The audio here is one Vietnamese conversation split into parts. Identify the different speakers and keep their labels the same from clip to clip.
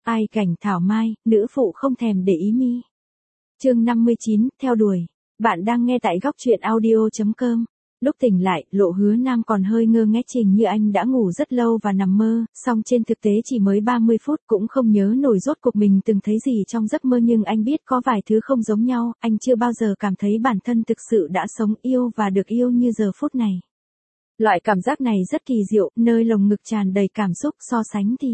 Speaker 1: Ai cảnh thảo mai, nữ phụ không thèm để ý mi. Chương 59, theo đuổi. Bạn đang nghe tại góc truyện audio.com. Lúc tỉnh lại, Lộ Hứa Nam còn hơi ngơ ngác, trình như anh đã ngủ rất lâu và nằm mơ, song trên thực tế chỉ mới 30 phút, cũng không nhớ nổi rốt cuộc mình từng thấy gì trong giấc mơ, nhưng anh biết có vài thứ không giống nhau, anh chưa bao giờ cảm thấy bản thân thực sự đã sống yêu và được yêu như giờ phút này. Loại cảm giác này rất kỳ diệu, nơi lồng ngực tràn đầy cảm xúc, so sánh thì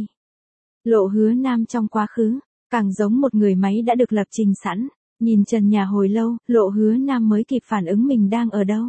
Speaker 1: Lộ Hứa Nam trong quá khứ, càng giống một người máy đã được lập trình sẵn. Nhìn trần nhà hồi lâu, Lộ Hứa Nam mới kịp phản ứng mình đang ở đâu.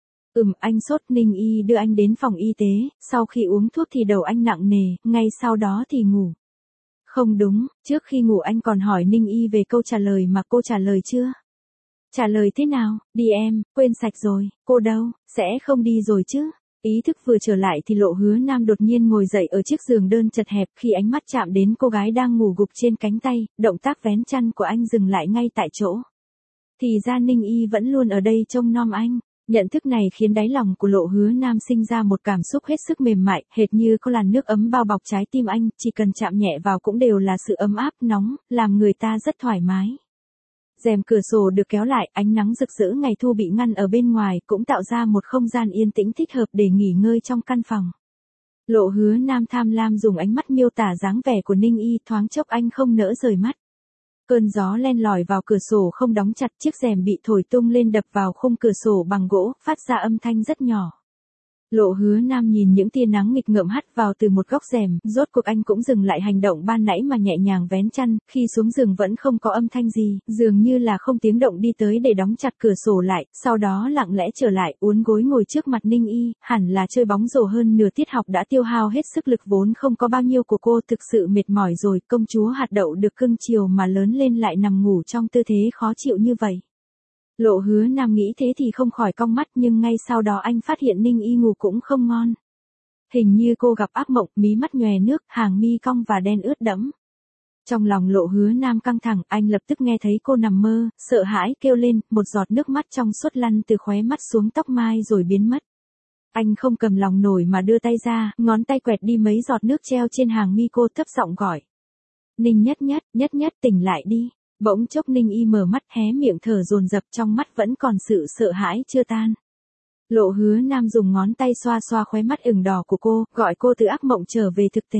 Speaker 1: Anh sốt. Ninh Y đưa anh đến phòng y tế, sau khi uống thuốc thì đầu anh nặng nề, ngay sau đó thì ngủ. Không đúng, trước khi ngủ anh còn hỏi Ninh Y về câu trả lời mà cô trả lời chưa? Trả lời thế nào? Đi em, quên sạch rồi. Cô đâu? Sẽ không đi rồi chứ? Ý thức vừa trở lại thì Lộ Hứa Nam đột nhiên ngồi dậy ở chiếc giường đơn chật hẹp, khi ánh mắt chạm đến cô gái đang ngủ gục trên cánh tay, động tác vén chăn của anh dừng lại ngay tại chỗ. Thì ra Ninh Y vẫn luôn ở đây trông nom anh. Nhận thức này khiến đáy lòng của Lộ Hứa Nam sinh ra một cảm xúc hết sức mềm mại, hệt như có làn nước ấm bao bọc trái tim anh, chỉ cần chạm nhẹ vào cũng đều là sự ấm áp, nóng, làm người ta rất thoải mái. Rèm cửa sổ được kéo lại, ánh nắng rực rỡ ngày thu bị ngăn ở bên ngoài, cũng tạo ra một không gian yên tĩnh thích hợp để nghỉ ngơi trong căn phòng. Lộ Hứa Nam tham lam dùng ánh mắt miêu tả dáng vẻ của Ninh Y, thoáng chốc anh không nỡ rời mắt. Cơn gió len lỏi vào cửa sổ không đóng chặt, chiếc rèm bị thổi tung lên đập vào khung cửa sổ bằng gỗ, phát ra âm thanh rất nhỏ. Lộ Hứa Nam nhìn những tia nắng nghịch ngợm hắt vào từ một góc rèm, rốt cuộc anh cũng dừng lại hành động ban nãy mà nhẹ nhàng vén chăn, khi xuống giường vẫn không có âm thanh gì, dường như là không tiếng động đi tới để đóng chặt cửa sổ lại, sau đó lặng lẽ trở lại, uốn gối ngồi trước mặt Ninh Y, hẳn là chơi bóng rổ hơn nửa tiết học đã tiêu hao hết sức lực vốn không có bao nhiêu của cô, thực sự mệt mỏi rồi, công chúa hạt đậu được cưng chiều mà lớn lên lại nằm ngủ trong tư thế khó chịu như vậy. Lộ Hứa Nam nghĩ thế thì không khỏi cong mắt, nhưng ngay sau đó anh phát hiện Ninh Y ngủ cũng không ngon. Hình như cô gặp ác mộng, mí mắt nhòe nước, hàng mi cong và đen ướt đẫm. Trong lòng Lộ Hứa Nam căng thẳng, anh lập tức nghe thấy cô nằm mơ, sợ hãi kêu lên, một giọt nước mắt trong suốt lăn từ khóe mắt xuống tóc mai rồi biến mất. Anh không cầm lòng nổi mà đưa tay ra, ngón tay quẹt đi mấy giọt nước treo trên hàng mi cô, thấp giọng gọi. Ninh Nhất Nhất tỉnh lại đi. Bỗng chốc Ninh Y mở mắt, hé miệng thở dồn dập, trong mắt vẫn còn sự sợ hãi chưa tan. Lộ Hứa Nam dùng ngón tay xoa xoa khóe mắt ửng đỏ của cô, gọi cô từ ác mộng trở về thực tế.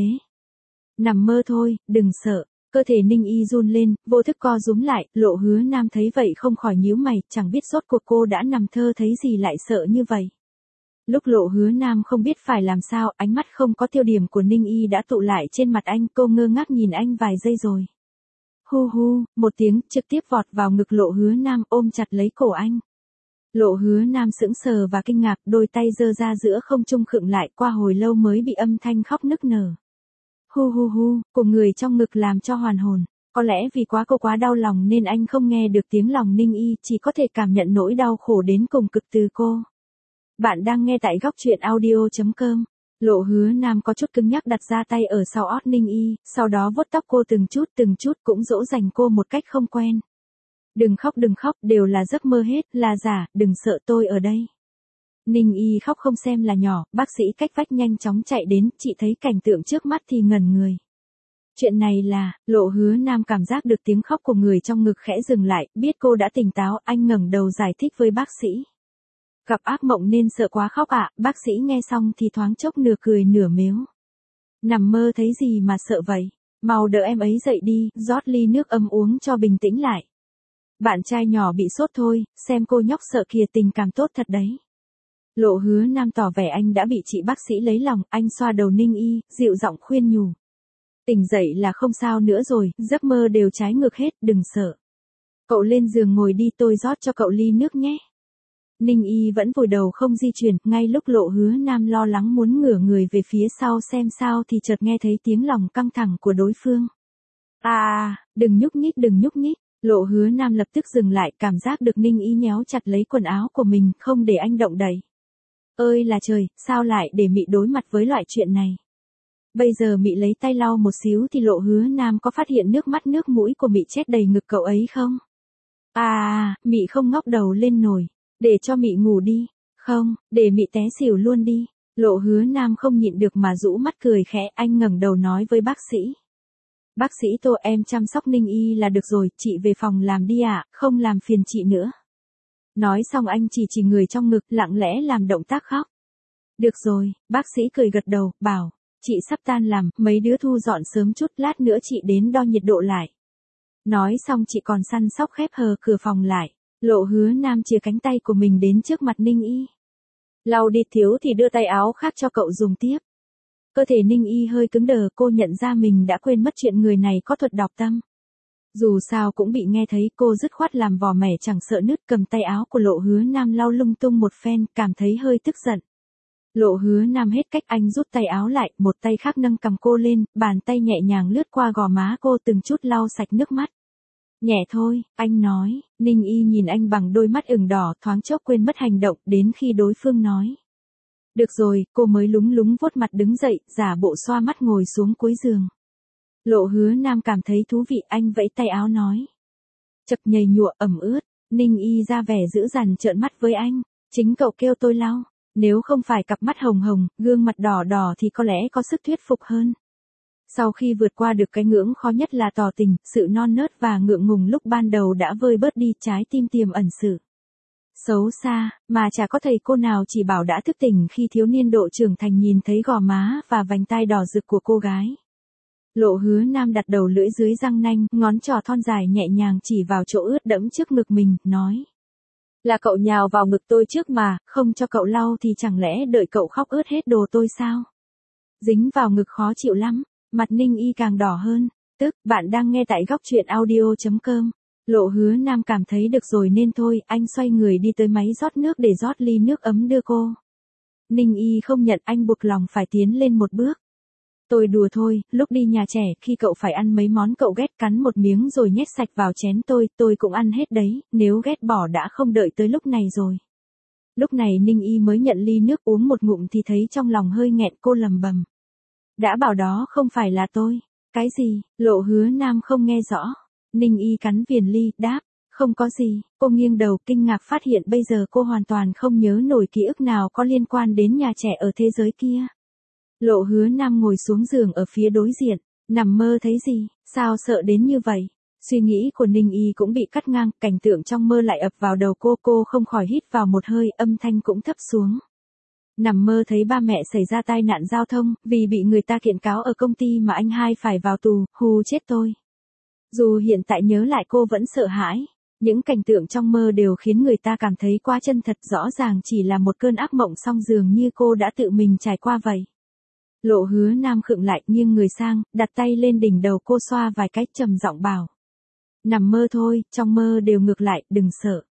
Speaker 1: Nằm mơ thôi, đừng sợ. Cơ thể Ninh Y run lên, vô thức co rúm lại, Lộ Hứa Nam thấy vậy không khỏi nhíu mày, chẳng biết rốt cuộc cô đã nằm thơ thấy gì lại sợ như vậy. Lúc Lộ Hứa Nam không biết phải làm sao, ánh mắt không có tiêu điểm của Ninh Y đã tụ lại trên mặt anh, cô ngơ ngác nhìn anh vài giây rồi. Hu hu, một tiếng, trực tiếp vọt vào ngực Lộ Hứa Nam, ôm chặt lấy cổ anh. Lộ Hứa Nam sững sờ và kinh ngạc, đôi tay giơ ra giữa không trung khựng lại, qua hồi lâu mới bị âm thanh khóc nức nở. Hu hu hu, của người trong ngực làm cho hoàn hồn. Có lẽ vì cô quá đau lòng nên anh không nghe được tiếng lòng Ninh Y, chỉ có thể cảm nhận nỗi đau khổ đến cùng cực từ cô. Bạn đang nghe tại góc truyện audio.com. Lộ Hứa Nam có chút cứng nhắc đặt ra tay ở sau ót Ninh Y, sau đó vuốt tóc cô từng chút cũng dỗ dành cô một cách không quen. Đừng khóc, đều là giấc mơ hết, là giả, đừng sợ, tôi ở đây. Ninh Y khóc không xem là nhỏ, bác sĩ cách vách nhanh chóng chạy đến, chị thấy cảnh tượng trước mắt thì ngẩn người. Chuyện này là, Lộ Hứa Nam cảm giác được tiếng khóc của người trong ngực khẽ dừng lại, biết cô đã tỉnh táo, anh ngẩng đầu giải thích với bác sĩ. Gặp ác mộng nên sợ quá khóc ạ, bác sĩ nghe xong thì thoáng chốc nửa cười nửa mếu. Nằm mơ thấy gì mà sợ vậy? Mau đỡ em ấy dậy đi, rót ly nước ấm uống cho bình tĩnh lại. Bạn trai nhỏ bị sốt thôi, xem cô nhóc sợ kìa, tình cảm tốt thật đấy. Lộ Hứa Nam tỏ vẻ anh đã bị chị bác sĩ lấy lòng, anh xoa đầu Ninh Y, dịu giọng khuyên nhủ. Tỉnh dậy là không sao nữa rồi, giấc mơ đều trái ngược hết, đừng sợ. Cậu lên giường ngồi đi, tôi rót cho cậu ly nước nhé. Ninh Y vẫn vùi đầu không di chuyển, ngay lúc Lộ Hứa Nam lo lắng muốn ngửa người về phía sau xem sao thì chợt nghe thấy tiếng lòng căng thẳng của đối phương. Đừng nhúc nhích. Lộ Hứa Nam lập tức dừng lại, cảm giác được Ninh Y nhéo chặt lấy quần áo của mình, không để anh động đậy. Ơi là trời, sao lại để Mị đối mặt với loại chuyện này? Bây giờ Mị lấy tay lau một xíu thì Lộ Hứa Nam có phát hiện nước mắt nước mũi của Mị chết đầy ngực cậu ấy không? Mị không ngóc đầu lên nổi. Để cho Mị ngủ đi. Không, để Mị té xỉu luôn đi. Lộ Hứa Nam không nhịn được mà rũ mắt cười khẽ, anh ngẩng đầu nói với bác sĩ. Bác sĩ Tô, em chăm sóc Ninh Y là được rồi, chị về phòng làm đi ạ, không làm phiền chị nữa. Nói xong anh chỉ người trong ngực, lặng lẽ làm động tác khóc. Được rồi, bác sĩ cười gật đầu, bảo, chị sắp tan làm, mấy đứa thu dọn sớm chút, lát nữa chị đến đo nhiệt độ lại. Nói xong chị còn săn sóc khép hờ cửa phòng lại. Lộ Hứa Nam chia cánh tay của mình đến trước mặt Ninh Y. Lau đi, thiếu thì đưa tay áo khác cho cậu dùng tiếp. Cơ thể Ninh Y hơi cứng đờ, cô nhận ra mình đã quên mất chuyện người này có thuật đọc tâm. Dù sao cũng bị nghe thấy, cô dứt khoát làm vò mẻ chẳng sợ nứt, cầm tay áo của Lộ Hứa Nam lau lung tung một phen, cảm thấy hơi tức giận. Lộ Hứa Nam hết cách, anh rút tay áo lại, một tay khác nâng cầm cô lên, bàn tay nhẹ nhàng lướt qua gò má cô từng chút lau sạch nước mắt. Nhẹ thôi, anh nói. Ninh Y nhìn anh bằng đôi mắt ửng đỏ, thoáng chốc quên mất hành động, đến khi đối phương nói. Được rồi, cô mới lúng lúng vuốt mặt đứng dậy, giả bộ xoa mắt ngồi xuống cuối giường. Lộ Hứa Nam cảm thấy thú vị, anh vẫy tay áo nói. Chật nhầy nhụa ẩm ướt. Ninh Y ra vẻ dữ dằn trợn mắt với anh. Chính cậu kêu tôi lau. Nếu không phải cặp mắt hồng hồng, gương mặt đỏ đỏ thì có lẽ có sức thuyết phục hơn. Sau khi vượt qua được cái ngưỡng khó nhất là tỏ tình, sự non nớt và ngượng ngùng lúc ban đầu đã vơi bớt đi, trái tim tiềm ẩn sự xấu xa, mà chả có thầy cô nào chỉ bảo đã thức tỉnh khi thiếu niên độ trưởng thành nhìn thấy gò má và vành tai đỏ rực của cô gái. Lộ Hứa Nam đặt đầu lưỡi dưới răng nanh, ngón trỏ thon dài nhẹ nhàng chỉ vào chỗ ướt đẫm trước ngực mình, nói. Là cậu nhào vào ngực tôi trước mà, không cho cậu lau thì chẳng lẽ đợi cậu khóc ướt hết đồ tôi sao? Dính vào ngực khó chịu lắm. Mặt Ninh Y càng đỏ hơn. Tức, bạn đang nghe tại góc truyện audio.com. Lộ Hứa Nam cảm thấy được rồi nên thôi, anh xoay người đi tới máy rót nước để rót ly nước ấm đưa cô. Ninh Y không nhận, anh buộc lòng phải tiến lên một bước. Tôi đùa thôi, lúc đi nhà trẻ, khi cậu phải ăn mấy món cậu ghét, cắn một miếng rồi nhét sạch vào chén tôi cũng ăn hết đấy, nếu ghét bỏ đã không đợi tới lúc này rồi. Lúc này Ninh Y mới nhận ly nước uống một ngụm thì thấy trong lòng hơi nghẹn, cô lầm bầm. Đã bảo đó không phải là tôi. Cái gì? Lộ Hứa Nam không nghe rõ. Ninh Y cắn viền ly, đáp. Không có gì. Cô nghiêng đầu kinh ngạc phát hiện bây giờ cô hoàn toàn không nhớ nổi ký ức nào có liên quan đến nhà trẻ ở thế giới kia. Lộ Hứa Nam ngồi xuống giường ở phía đối diện. Nằm mơ thấy gì? Sao sợ đến như vậy? Suy nghĩ của Ninh Y cũng bị cắt ngang, cảnh tượng trong mơ lại ập vào đầu cô không khỏi hít vào một hơi, âm thanh cũng thấp xuống. Nằm mơ thấy ba mẹ xảy ra tai nạn giao thông, vì bị người ta kiện cáo ở công ty mà anh hai phải vào tù, hù chết tôi. Dù hiện tại nhớ lại cô vẫn sợ hãi, những cảnh tượng trong mơ đều khiến người ta cảm thấy quá chân thật, rõ ràng chỉ là một cơn ác mộng song dường như cô đã tự mình trải qua vậy. Lộ Hứa Nam khựng lại, nghiêng người sang, đặt tay lên đỉnh đầu cô xoa vài cái, trầm giọng bảo. Nằm mơ thôi, trong mơ đều ngược lại, đừng sợ.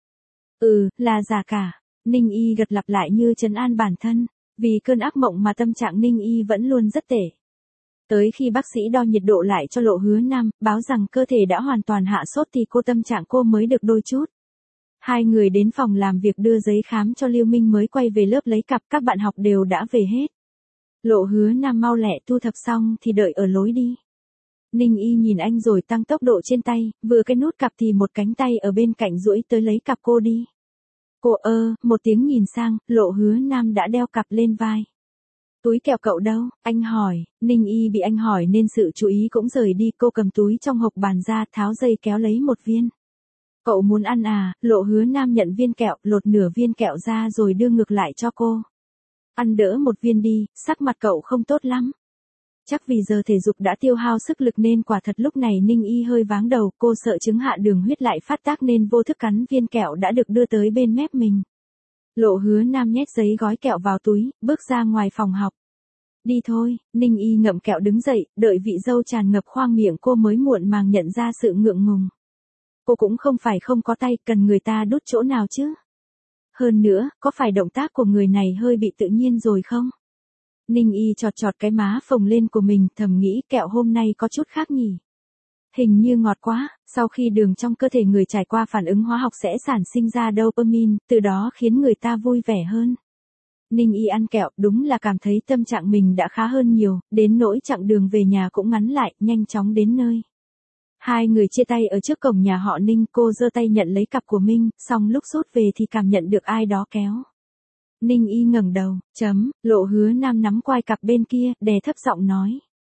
Speaker 1: Là giả cả. Ninh Y gật lặp lại như trấn an bản thân, vì cơn ác mộng mà tâm trạng Ninh Y vẫn luôn rất tệ. Tới khi bác sĩ đo nhiệt độ lại cho Lộ Hứa Nam, báo rằng cơ thể đã hoàn toàn hạ sốt thì tâm trạng cô mới được đôi chút. Hai người đến phòng làm việc đưa giấy khám cho Lưu Minh mới quay về lớp lấy cặp, các bạn học đều đã về hết. Lộ Hứa Nam mau lẹ thu thập xong thì đợi ở lối đi. Ninh Y nhìn anh rồi tăng tốc độ trên tay, vừa cái nút cặp thì một cánh tay ở bên cạnh duỗi tới lấy cặp cô đi. Cô một tiếng nhìn sang, Lộ Hứa Nam đã đeo cặp lên vai. Túi kẹo cậu đâu? Anh hỏi. Ninh Y bị anh hỏi nên sự chú ý cũng rời đi, cô cầm túi trong hộc bàn ra, tháo dây kéo lấy một viên. Cậu muốn ăn à? Lộ Hứa Nam nhận viên kẹo, lột nửa viên kẹo ra rồi đưa ngược lại cho cô. Ăn đỡ một viên đi, sắc mặt cậu không tốt lắm. Chắc vì giờ thể dục đã tiêu hao sức lực nên quả thật lúc này Ninh Y hơi váng đầu, cô sợ chứng hạ đường huyết lại phát tác nên vô thức cắn viên kẹo đã được đưa tới bên mép mình. Lộ Hứa Nam nhét giấy gói kẹo vào túi, bước ra ngoài phòng học. Đi thôi, Ninh Y ngậm kẹo đứng dậy, đợi vị dâu tràn ngập khoang miệng cô mới muộn màng nhận ra sự ngượng ngùng. Cô cũng không phải không có tay, cần người ta đút chỗ nào chứ. Hơn nữa, có phải động tác của người này hơi bị tự nhiên rồi không? Ninh Y chọt chọt cái má phồng lên của mình, thầm nghĩ kẹo hôm nay có chút khác nhỉ. Hình như ngọt quá, sau khi đường trong cơ thể người trải qua phản ứng hóa học sẽ sản sinh ra dopamine, từ đó khiến người ta vui vẻ hơn. Ninh Y ăn kẹo, đúng là cảm thấy tâm trạng mình đã khá hơn nhiều, đến nỗi chặng đường về nhà cũng ngắn lại, nhanh chóng đến nơi. Hai người chia tay ở trước cổng nhà họ Ninh, cô giơ tay nhận lấy cặp của Minh, xong lúc rút về thì cảm nhận được ai đó kéo. Ninh Y ngẩng đầu, Lộ Hứa Nam nắm quai cặp bên kia, đè thấp giọng nói.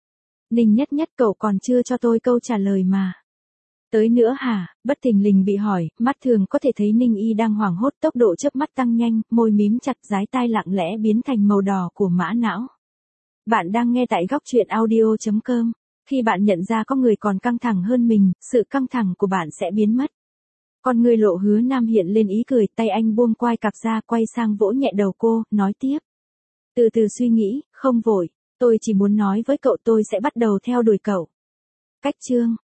Speaker 1: Ninh Nhất Nhất cậu còn chưa cho tôi câu trả lời mà. Tới nữa hả? Bất thình lình bị hỏi, mắt thường có thể thấy Ninh Y đang hoảng hốt, tốc độ chớp mắt tăng nhanh, môi mím chặt, dái tai lặng lẽ biến thành màu đỏ của mã não. Bạn đang nghe tại góc truyện audio.com. Khi bạn nhận ra có người còn căng thẳng hơn mình, sự căng thẳng của bạn sẽ biến mất. Con người Lộ Hứa Nam hiện lên ý cười, tay anh buông quai cặp ra, quay sang vỗ nhẹ đầu cô, nói tiếp. Từ từ suy nghĩ, không vội, tôi chỉ muốn nói với cậu tôi sẽ bắt đầu theo đuổi cậu. Cách chương